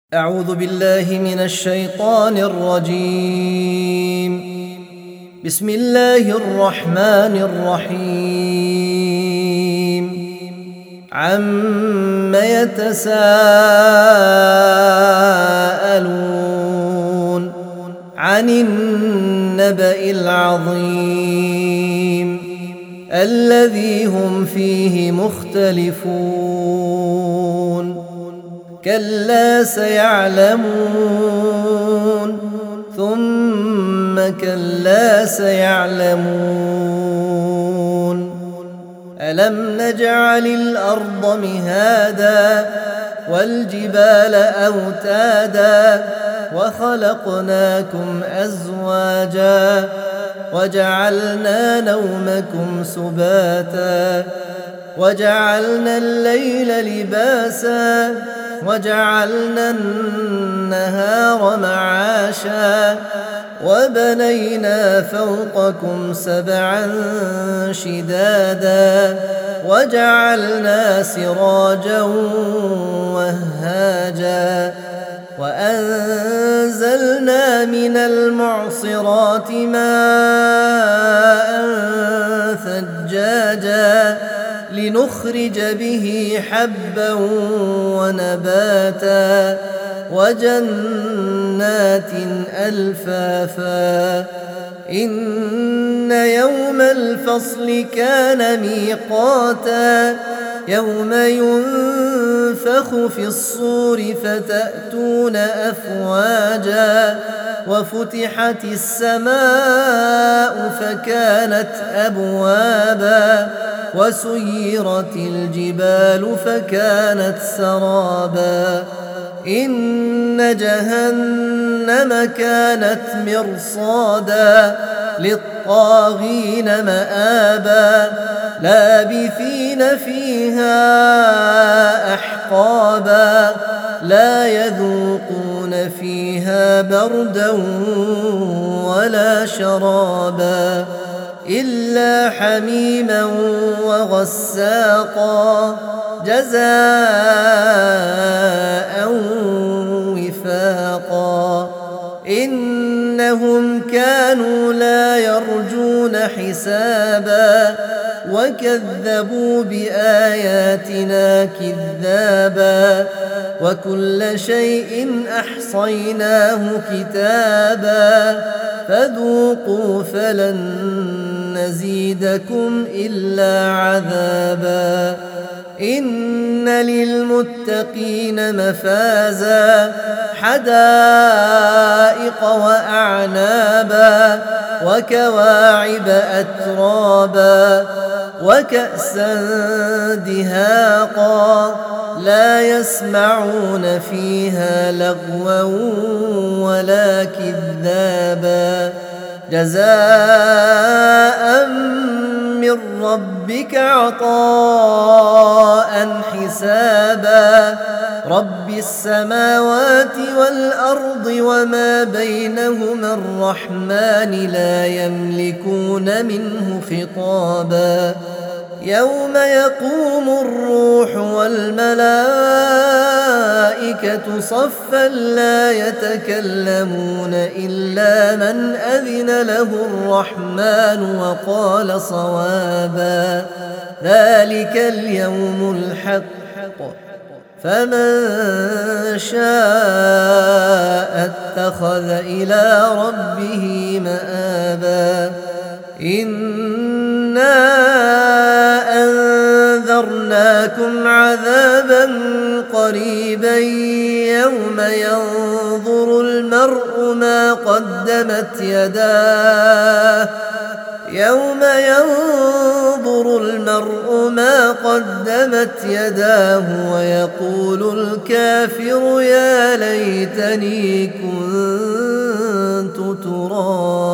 أعوذ بالله من الشيطان الرجيم. بسم الله الرحمن الرحيم. عم يتساءلون عن النبأ العظيم الذي هم فيه مختلفون. كلا سيعلمون ثم كلا سيعلمون. ألم نجعل الأرض مهادا والجبال أوتادا وخلقناكم أزواجا وجعلنا نومكم سباتا وجعلنا الليل لباسا وجعلنا النهار معاشا وبنينا فوقكم سبعا شدادا وجعلنا سراجا وهاجا وأنزلنا من المعصرات ماء ثجاجا لنخرج به حبا ونباتا وجنات ألفافا. إن يوم الفصل كان ميقاتا يوم ينفخ في الصور فتأتون أفواجا وفتحت السماء فكانت أبوابا وسيرت الجبال فكانت سرابا. إن جهنم كانت مرصادا للطاغين مآبا لابثين فيها أحقابا لا يذوقون فيها بردا ولا شرابا إلا حميما وغساقا جزاء وفاقا. إنهم كانوا لا يرجون حسابا وكذبوا بآياتنا كذابا وكل شيء أحصيناه كتابا فذوقوا فلن نزيدكم إلا عذابا. إن للمتقين مفازا حدائق وأعنابا وكواعب أترابا وكأسا دهاقا لا يسمعون فيها لغوا ولا كذابا جزاء من ربك عطاء حسابا. رب السماوات والأرض وما بينهما الرحمن لا يملكون منه خطابا. يوم يقوم الروح والملائكة صفا لا يتكلمون إلا من أذن له الرحمن وقال صوابا. ذلك اليوم الحق فمن شاء اتخذ إلى ربه مآبا. إنا أنذرناكم عذابا قريبا يوم ينظر المرء ما قدمت يداه ويقول الكافر يا ليتني كنت ترابا.